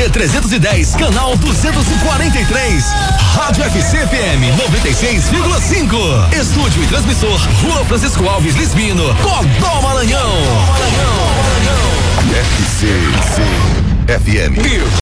SC 310, canal 243. Rádio FC-FM 96,5. Estúdio e transmissor, Rua Francisco Alves Lisbino, Codó, Maranhão. FC-FM.